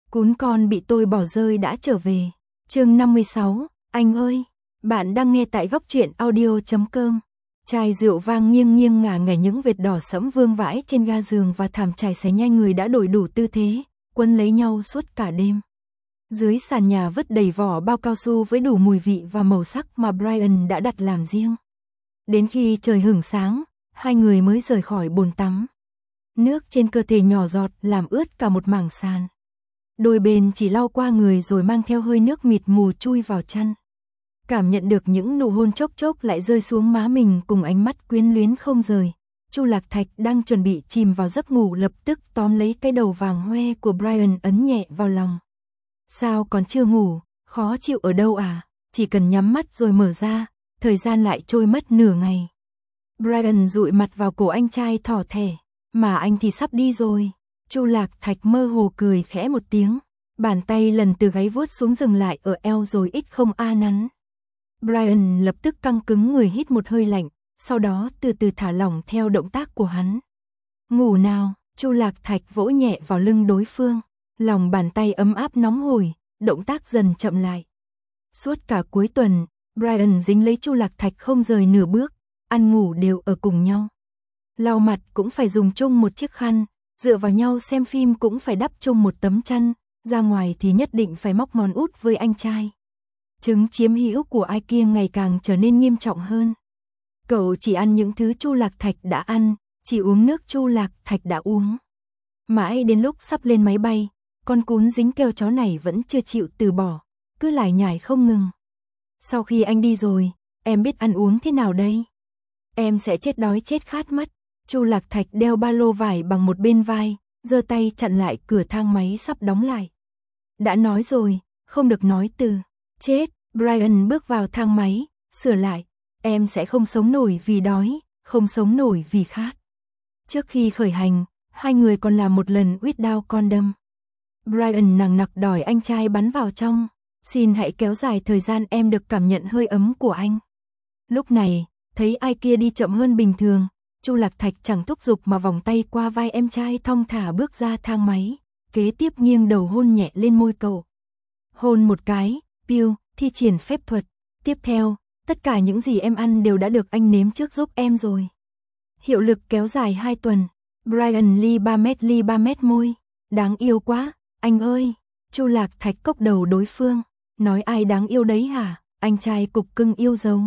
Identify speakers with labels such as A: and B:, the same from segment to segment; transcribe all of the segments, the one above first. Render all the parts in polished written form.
A: Cún con bị tôi bỏ rơi đã trở về. Chương 56, anh ơi, bạn đang nghe tại góc truyện audio.com. Chai rượu vang nghiêng nghiêng ngả ngả, những vệt đỏ sẫm vương vãi trên ga giường và thảm trải xé nhanh người đã đổi đủ tư thế, quấn lấy nhau suốt cả đêm. Dưới sàn nhà vứt đầy vỏ bao cao su với đủ mùi vị và màu sắc mà Brian đã đặt làm riêng. Đến khi trời hửng sáng, hai người mới rời khỏi bồn tắm. Nước trên cơ thể nhỏ giọt làm ướt cả một mảng sàn. Đôi bên chỉ lau qua người rồi mang theo hơi nước mịt mù chui vào chăn. Cảm nhận được những nụ hôn chốc chốc lại rơi xuống má mình cùng ánh mắt quyến luyến không rời. Chu Lạc Thạch đang chuẩn bị chìm vào giấc ngủ lập tức tóm lấy cái đầu vàng hoe của Brian ấn nhẹ vào lòng. Sao còn chưa ngủ, khó chịu ở đâu à? Chỉ cần nhắm mắt rồi mở ra, thời gian lại trôi mất nửa ngày. Brian dụi mặt vào cổ anh trai thỏ thẻ, mà anh thì sắp đi rồi. Chu Lạc Thạch mơ hồ cười khẽ một tiếng, bàn tay lần từ gáy vuốt xuống dừng lại ở eo rồi ít không a nắn. Brian lập tức căng cứng người hít một hơi lạnh, sau đó từ từ thả lỏng theo động tác của hắn. Ngủ nào, Chu Lạc Thạch vỗ nhẹ vào lưng đối phương, lòng bàn tay ấm áp nóng hổi, động tác dần chậm lại. Suốt cả cuối tuần, Brian dính lấy Chu Lạc Thạch không rời nửa bước, ăn ngủ đều ở cùng nhau. Lau mặt cũng phải dùng chung một chiếc khăn, dựa vào nhau xem phim cũng phải đắp chung một tấm chăn, ra ngoài thì nhất định phải móc món út với anh trai. Chứng chiếm hữu của ai kia ngày càng trở nên nghiêm trọng hơn. Cậu chỉ ăn những thứ Chu Lạc Thạch đã ăn, chỉ uống nước Chu Lạc Thạch đã uống. Mãi đến lúc sắp lên máy bay, con cún dính keo chó này vẫn chưa chịu từ bỏ, cứ lải nhải không ngừng. Sau khi anh đi rồi, em biết ăn uống thế nào đây? Em sẽ chết đói chết khát mất. Chu Lạc Thạch đeo ba lô vải bằng một bên vai, giơ tay chặn lại cửa thang máy sắp đóng lại. Đã nói rồi, không được nói từ chết. Brian bước vào thang máy, sửa lại. Em sẽ không sống nổi vì đói, không sống nổi vì khát. Trước khi khởi hành, hai người còn làm một lần without condom. Brian nằng nặc đòi anh trai bắn vào trong. Xin hãy kéo dài thời gian em được cảm nhận hơi ấm của anh. Lúc này, thấy ai kia đi chậm hơn bình thường, Chu Lạc Thạch chẳng thúc giục mà vòng tay qua vai em trai thong thả bước ra thang máy, kế tiếp nghiêng đầu hôn nhẹ lên môi cậu. Hôn một cái, piu, thi triển phép thuật. Tiếp theo, tất cả những gì em ăn đều đã được anh nếm trước giúp em rồi. Hiệu lực kéo dài 2 tuần. Brian ly 3 mét môi. Đáng yêu quá, anh ơi. Chu Lạc Thạch cốc đầu đối phương. Nói ai đáng yêu đấy hả? Anh trai cục cưng yêu dấu.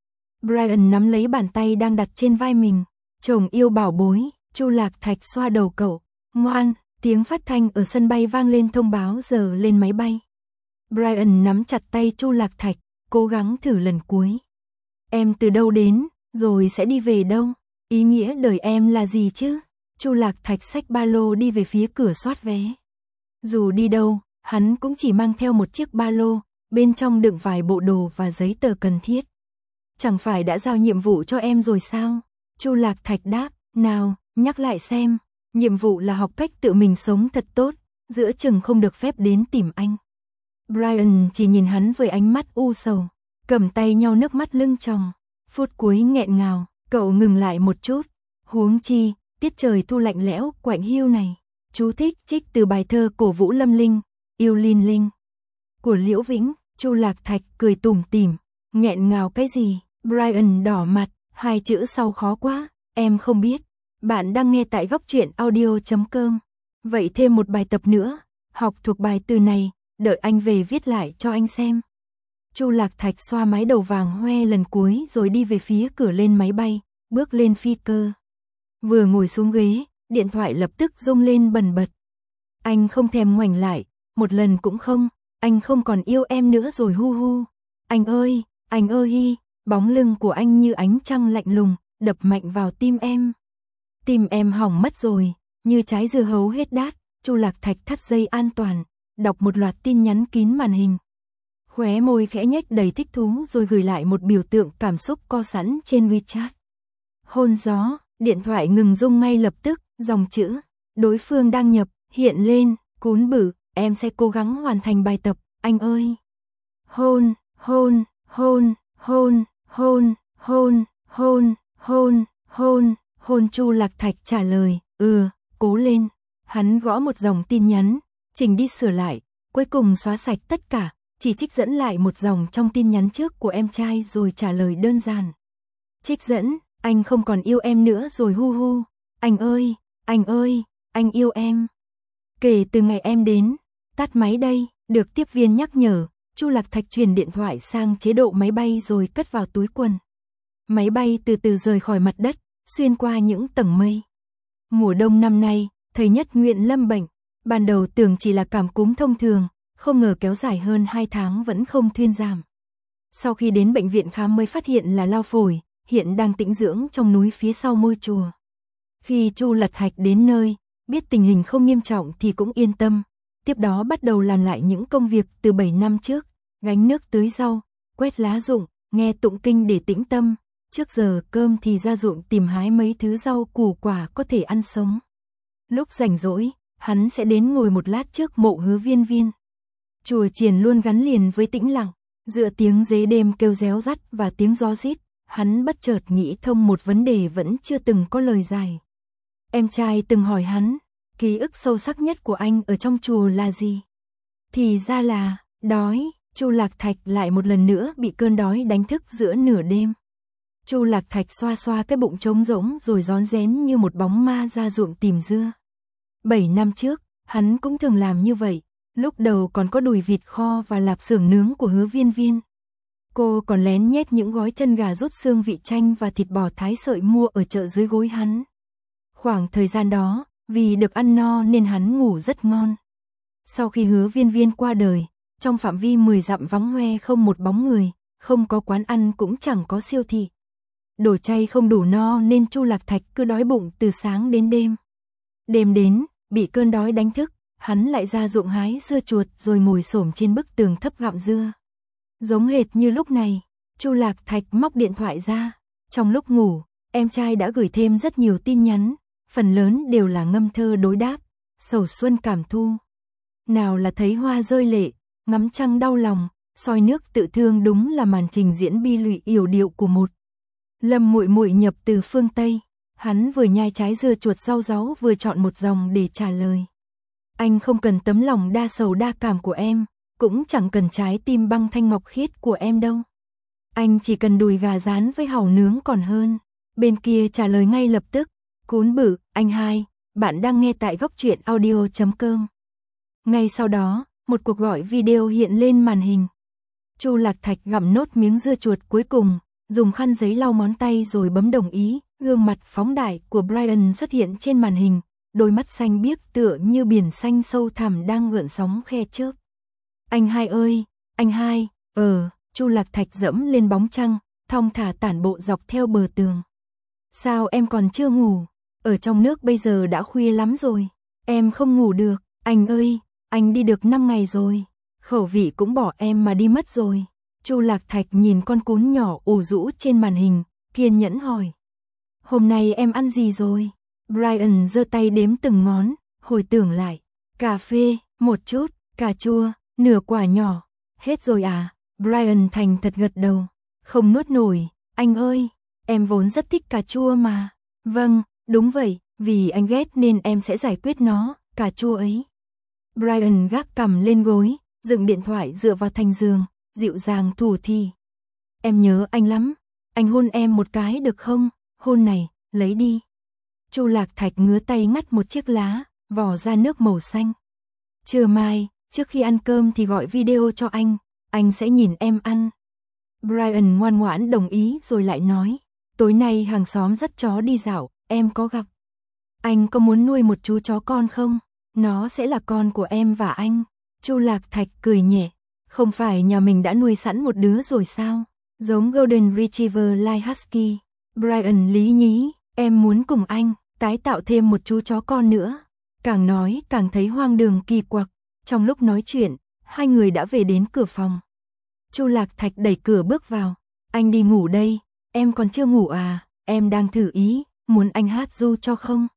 A: Brian nắm lấy bàn tay đang đặt trên vai mình. Chồng yêu bảo bối. Chu Lạc Thạch xoa đầu cậu. Ngoan, tiếng phát thanh ở sân bay vang lên thông báo giờ lên máy bay. Brian nắm chặt tay Chu Lạc Thạch, cố gắng thử lần cuối. Em từ đâu đến, rồi sẽ đi về đâu? Ý nghĩa đời em là gì chứ? Chu Lạc Thạch xách ba lô đi về phía cửa soát vé. Dù đi đâu, hắn cũng chỉ mang theo một chiếc ba lô, bên trong đựng vài bộ đồ và giấy tờ cần thiết. Chẳng phải đã giao nhiệm vụ cho em rồi sao? Chu Lạc Thạch đáp, nào, nhắc lại xem. Nhiệm vụ là học cách tự mình sống thật tốt, giữa chừng không được phép đến tìm anh. Brian chỉ nhìn hắn với ánh mắt u sầu, cầm tay nhau nước mắt lưng tròng. Phút cuối nghẹn ngào, cậu ngừng lại một chút. Huống chi, tiết trời thu lạnh lẽo, quạnh hiu này. Chú thích trích từ bài thơ cổ vũ Lâm Linh, Yêu Linh Linh của Liễu Vĩnh. Chu Lạc Thạch cười tủm tỉm, nghẹn ngào cái gì? Brian đỏ mặt, hai chữ sau khó quá, em không biết. Bạn đang nghe tại góc truyện audio.com. Vậy thêm một bài tập nữa, học thuộc bài từ này, đợi anh về viết lại cho anh xem. Chu Lạc Thạch xoa mái đầu vàng hoe lần cuối rồi đi về phía cửa lên máy bay, bước lên phi cơ. Vừa ngồi xuống ghế, điện thoại lập tức rung lên bần bật. Anh không thèm ngoảnh lại, một lần cũng không, anh không còn yêu em nữa rồi hu hu. Anh ơi hi, bóng lưng của anh như ánh trăng lạnh lùng, đập mạnh vào tim em. Tim em hỏng mất rồi, như trái dưa hấu hết đát. Chu Lạc Thạch thắt dây an toàn, đọc một loạt tin nhắn kín màn hình. Khóe môi khẽ nhếch đầy thích thú rồi gửi lại một biểu tượng cảm xúc co sẵn trên WeChat. Hôn gió, điện thoại ngừng rung ngay lập tức, dòng chữ đối phương đăng nhập hiện lên, cún bự, em sẽ cố gắng hoàn thành bài tập, anh ơi. Hôn, hôn, hôn, hôn, hôn, hôn, hôn, hôn, hôn, hôn. Chu Lạc Thạch trả lời, cố lên. Hắn gõ một dòng tin nhắn, chỉnh đi sửa lại, cuối cùng xóa sạch tất cả, chỉ trích dẫn lại một dòng trong tin nhắn trước của em trai rồi trả lời đơn giản. Trích dẫn, anh không còn yêu em nữa rồi hu hu. Anh ơi, anh yêu em. Kể từ ngày em đến, tắt máy đây, được tiếp viên nhắc nhở, Chu Lạc Thạch chuyển điện thoại sang chế độ máy bay rồi cất vào túi quần. Máy bay từ từ rời khỏi mặt đất, xuyên qua những tầng mây. Mùa đông năm nay, thầy Nhất Nguyện lâm bệnh, ban đầu tưởng chỉ là cảm cúm thông thường, không ngờ kéo dài hơn 2 tháng vẫn không thuyên giảm. Sau khi đến bệnh viện khám mới phát hiện là lao phổi, hiện đang tĩnh dưỡng trong núi phía sau ngôi chùa. Khi Chu Lạc Thạch đến nơi, biết tình hình không nghiêm trọng thì cũng yên tâm, tiếp đó bắt đầu làm lại những công việc từ 7 năm trước, gánh nước tưới rau, quét lá rụng, nghe tụng kinh để tĩnh tâm, trước giờ cơm thì ra ruộng tìm hái mấy thứ rau củ quả có thể ăn sống. Lúc rảnh rỗi, hắn sẽ đến ngồi một lát trước mộ Hứa Viên Viên. Chùa chiền luôn gắn liền với tĩnh lặng, dựa tiếng dế đêm kêu réo rắt và tiếng gió rít, hắn bất chợt nghĩ thông một vấn đề vẫn chưa từng có lời giải. Em trai từng hỏi hắn, ký ức sâu sắc nhất của anh ở trong chùa là gì? Thì ra là, đói. Chu Lạc Thạch lại một lần nữa bị cơn đói đánh thức giữa nửa đêm. Chu Lạc Thạch xoa xoa cái bụng trống rỗng rồi rón rén như một bóng ma ra ruộng tìm dưa. 7 năm trước, hắn cũng thường làm như vậy, lúc đầu còn có đùi vịt kho và lạp xưởng nướng của Hứa Viên Viên. Cô còn lén nhét những gói chân gà rút xương vị chanh và thịt bò thái sợi mua ở chợ dưới gối hắn. Khoảng thời gian đó, vì được ăn no nên hắn ngủ rất ngon. Sau khi Hứa Viên Viên qua đời, trong phạm vi 10 dặm vắng hoe không một bóng người, không có quán ăn cũng chẳng có siêu thị. Đồ chay không đủ no nên Chu Lạc Thạch cứ đói bụng từ sáng đến đêm. Đêm đến, bị cơn đói đánh thức, hắn lại ra ruộng hái dưa chuột rồi ngồi xổm trên bức tường thấp gặm dưa. Giống hệt như lúc này, Chu Lạc Thạch móc điện thoại ra. Trong lúc ngủ, em trai đã gửi thêm rất nhiều tin nhắn, phần lớn đều là ngâm thơ đối đáp, sầu xuân cảm thu. Nào là thấy hoa rơi lệ, ngắm trăng đau lòng, soi nước tự thương, đúng là màn trình diễn bi lụy yểu điệu của một Lâm muội muội nhập từ phương Tây. Hắn vừa nhai trái dưa chuột rau ráu vừa chọn một dòng để trả lời. Anh không cần tấm lòng đa sầu đa cảm của em, cũng chẳng cần trái tim băng thanh ngọc khiết của em đâu. Anh chỉ cần đùi gà rán với hàu nướng còn hơn. Bên kia trả lời ngay lập tức, cún bự, anh hai, bạn đang nghe tại góc truyện audio.com. Ngay sau đó, một cuộc gọi video hiện lên màn hình. Chu Lạc Thạch gặm nốt miếng dưa chuột cuối cùng, dùng khăn giấy lau ngón tay rồi bấm đồng ý. Gương mặt phóng đại của Brian xuất hiện trên màn hình, đôi mắt xanh biếc tựa như biển xanh sâu thẳm đang gợn sóng khe chớp. Anh hai ơi, anh hai, Chu Lạc Thạch dẫm lên bóng trăng, thong thả tản bộ dọc theo bờ tường. Sao em còn chưa ngủ? Ở trong nước bây giờ đã khuya lắm rồi. Em không ngủ được. Anh ơi, anh đi được 5 ngày rồi. Khẩu vị cũng bỏ em mà đi mất rồi. Chu Lạc Thạch nhìn con cún nhỏ ủ rũ trên màn hình, kiên nhẫn hỏi. Hôm nay em ăn gì rồi? Brian giơ tay đếm từng ngón, hồi tưởng lại. Cà phê, một chút, cà chua, nửa quả nhỏ. Hết rồi à? Brian thành thật gật đầu. Không nuốt nổi, anh ơi, em vốn rất thích cà chua mà. Vâng, đúng vậy, vì anh ghét nên em sẽ giải quyết nó, cà chua ấy. Brian gác cằm lên gối, dựng điện thoại dựa vào thành giường, dịu dàng thủ thỉ. Em nhớ anh lắm, anh hôn em một cái được không? Hôn này, lấy đi. Chu Lạc Thạch ngứa tay ngắt một chiếc lá, vò ra nước màu xanh. Trưa mai, trước khi ăn cơm thì gọi video cho anh sẽ nhìn em ăn. Brian ngoan ngoãn đồng ý rồi lại nói, tối nay hàng xóm dắt chó đi dạo, em có gặp. Anh có muốn nuôi một chú chó con không? Nó sẽ là con của em và anh. Chu Lạc Thạch cười nhẹ, không phải nhà mình đã nuôi sẵn một đứa rồi sao? Giống Golden Retriever lai Husky. Brian lý nhí, em muốn cùng anh tái tạo thêm một chú chó con nữa. Càng nói càng thấy hoang đường kỳ quặc. Trong lúc nói chuyện, hai người đã về đến cửa phòng. Chu Lạc Thạch đẩy cửa bước vào. Anh đi ngủ đây, em còn chưa ngủ à? Em đang thử ý, muốn anh hát ru cho không?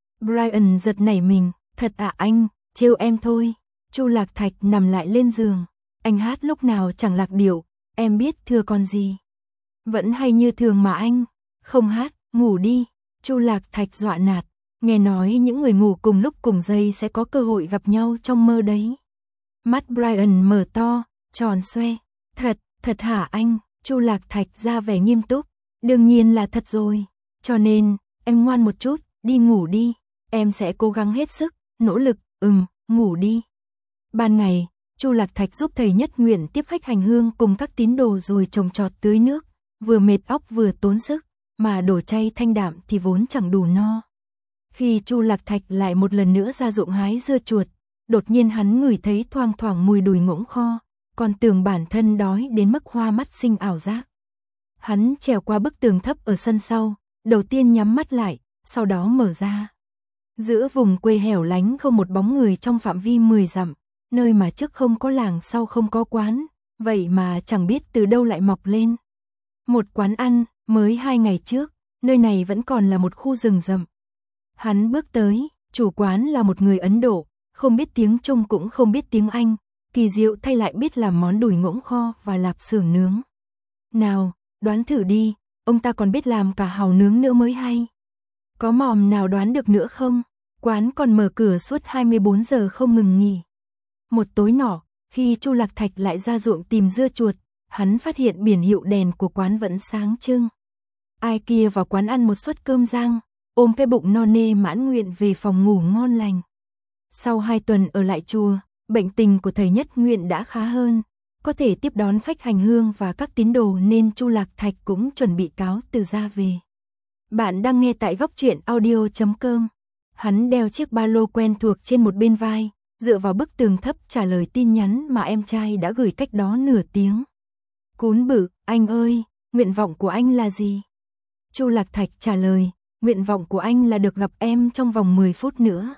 A: Brian giật nảy mình, thật à anh, trêu em thôi. Chu Lạc Thạch nằm lại lên giường. Anh hát lúc nào chẳng lạc điệu, em biết thưa con gì. Vẫn hay như thường mà anh. Không hát, ngủ đi. Chu Lạc Thạch dọa nạt. Nghe nói những người ngủ cùng lúc cùng giây sẽ có cơ hội gặp nhau trong mơ đấy. Mắt Brian mở to, tròn xoe. Thật hả anh? Chu Lạc Thạch ra vẻ nghiêm túc. Đương nhiên là thật rồi. Cho nên, em ngoan một chút, đi ngủ đi. Em sẽ cố gắng hết sức, nỗ lực, ngủ đi. Ban ngày, Chu Lạc Thạch giúp thầy Nhất Nguyện tiếp khách hành hương cùng các tín đồ rồi trồng trọt tưới nước, vừa mệt óc vừa tốn sức, mà đổ chay thanh đạm thì vốn chẳng đủ no. Khi Chu Lạc Thạch lại một lần nữa ra ruộng hái dưa chuột, đột nhiên hắn ngửi thấy thoang thoảng mùi đùi ngỗng kho, còn tưởng bản thân đói đến mức hoa mắt sinh ảo giác. Hắn trèo qua bức tường thấp ở sân sau, đầu tiên nhắm mắt lại, sau đó mở ra. Giữa vùng quê hẻo lánh không một bóng người trong phạm vi 10 dặm, nơi mà trước không có làng sau không có quán, vậy mà chẳng biết từ đâu lại mọc lên. Một quán ăn, mới 2 ngày trước, nơi này vẫn còn là một khu rừng rậm. Hắn bước tới, chủ quán là một người Ấn Độ, không biết tiếng Trung cũng không biết tiếng Anh, kỳ diệu thay lại biết làm món đùi ngỗng kho và lạp xưởng nướng. Nào, đoán thử đi, ông ta còn biết làm cả hàu nướng nữa mới hay. Có mòm nào đoán được nữa không? Quán còn mở cửa suốt 24 giờ không ngừng nghỉ. Một tối nọ, khi Chu Lạc Thạch lại ra ruộng tìm dưa chuột, hắn phát hiện biển hiệu đèn của quán vẫn sáng trưng. Ai kia vào quán ăn một suất cơm rang, ôm cái bụng no nê mãn nguyện về phòng ngủ ngon lành. Sau 2 tuần ở lại chùa, bệnh tình của thầy Nhất Nguyện đã khá hơn, có thể tiếp đón khách hành hương và các tín đồ nên Chu Lạc Thạch cũng chuẩn bị cáo từ ra về. Bạn đang nghe tại góc truyện audio.com. Hắn đeo chiếc ba lô quen thuộc trên một bên vai, dựa vào bức tường thấp trả lời tin nhắn mà em trai đã gửi cách đó nửa tiếng. Cún bự, anh ơi, nguyện vọng của anh là gì? Chu Lạc Thạch trả lời, nguyện vọng của anh là được gặp em trong vòng 10 phút nữa.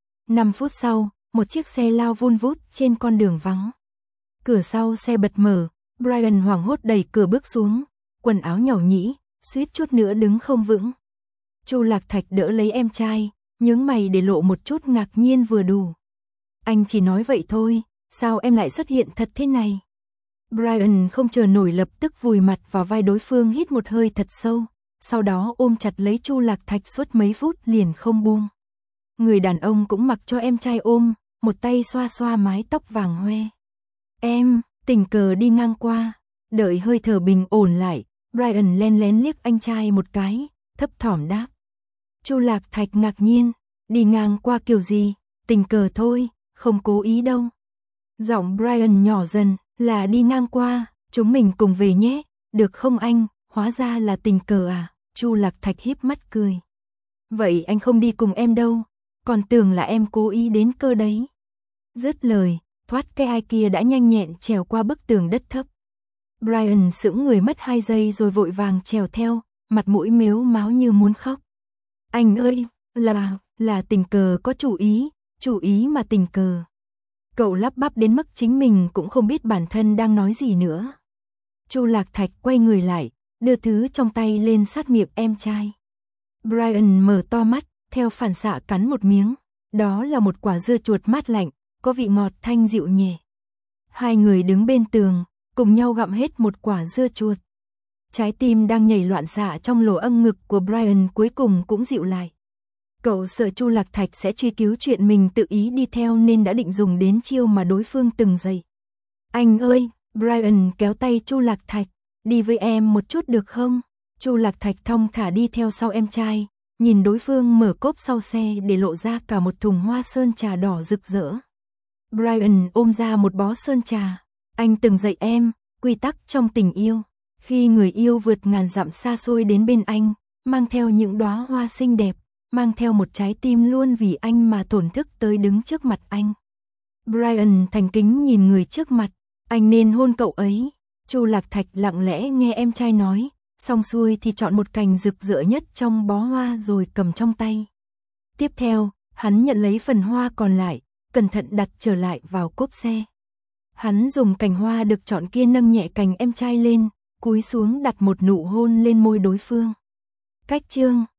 A: 5 phút sau, một chiếc xe lao vun vút trên con đường vắng. Cửa sau xe bật mở, Brian hoảng hốt đẩy cửa bước xuống, quần áo nhàu nhĩ, suýt chút nữa đứng không vững. Chu Lạc Thạch đỡ lấy em trai, nhướng mày để lộ một chút ngạc nhiên vừa đủ. Anh chỉ nói vậy thôi, sao em lại xuất hiện thật thế này? Brian không chờ nổi lập tức vùi mặt vào vai đối phương hít một hơi thật sâu, sau đó ôm chặt lấy Chu Lạc Thạch suốt mấy phút liền không buông. Người đàn ông cũng mặc cho em trai ôm, một tay xoa xoa mái tóc vàng hoe. Em, tình cờ đi ngang qua, đợi hơi thở bình ổn lại, Brian len lén liếc anh trai một cái, thấp thỏm đáp. Chu Lạc Thạch ngạc nhiên, đi ngang qua kiểu gì, tình cờ thôi, không cố ý đâu. Giọng Brian nhỏ dần, là đi ngang qua, chúng mình cùng về nhé, được không anh, hóa ra là tình cờ à, Chu Lạc Thạch híp mắt cười. Vậy anh không đi cùng em đâu, còn tưởng là em cố ý đến cơ đấy. Dứt lời, thoát cái ai kia đã nhanh nhẹn trèo qua bức tường đất thấp. Brian sững người mất 2 giây rồi vội vàng trèo theo, mặt mũi mếu máo như muốn khóc. Anh ơi, là tình cờ có chủ ý mà tình cờ. Cậu lắp bắp đến mức chính mình cũng không biết bản thân đang nói gì nữa. Chu Lạc Thạch quay người lại, đưa thứ trong tay lên sát miệng em trai. Brian mở to mắt, theo phản xạ cắn một miếng. Đó là một quả dưa chuột mát lạnh, có vị ngọt thanh dịu nhẹ. Hai người đứng bên tường, cùng nhau gặm hết một quả dưa chuột. Trái tim đang nhảy loạn xạ trong lỗ âm ngực của Brian cuối cùng cũng dịu lại. Cậu sợ Chu Lạc Thạch sẽ truy cứu chuyện mình tự ý đi theo nên đã định dùng đến chiêu mà đối phương từng dạy. Anh ơi, Brian kéo tay Chu Lạc Thạch, đi với em một chút được không? Chu Lạc Thạch thong thả đi theo sau em trai, nhìn đối phương mở cốp sau xe để lộ ra cả một thùng hoa sơn trà đỏ rực rỡ. Brian ôm ra một bó sơn trà, anh từng dạy em, quy tắc trong tình yêu. Khi người yêu vượt ngàn dặm xa xôi đến bên anh, mang theo những đóa hoa xinh đẹp, mang theo một trái tim luôn vì anh mà thổn thức tới đứng trước mặt anh. Brian thành kính nhìn người trước mặt, anh nên hôn cậu ấy. Chu Lạc Thạch lặng lẽ nghe em trai nói, xong xuôi thì chọn một cành rực rỡ nhất trong bó hoa rồi cầm trong tay. Tiếp theo, hắn nhận lấy phần hoa còn lại, cẩn thận đặt trở lại vào cốp xe. Hắn dùng cành hoa được chọn kia nâng nhẹ cành em trai lên, cúi xuống đặt một nụ hôn lên môi đối phương. Cách chương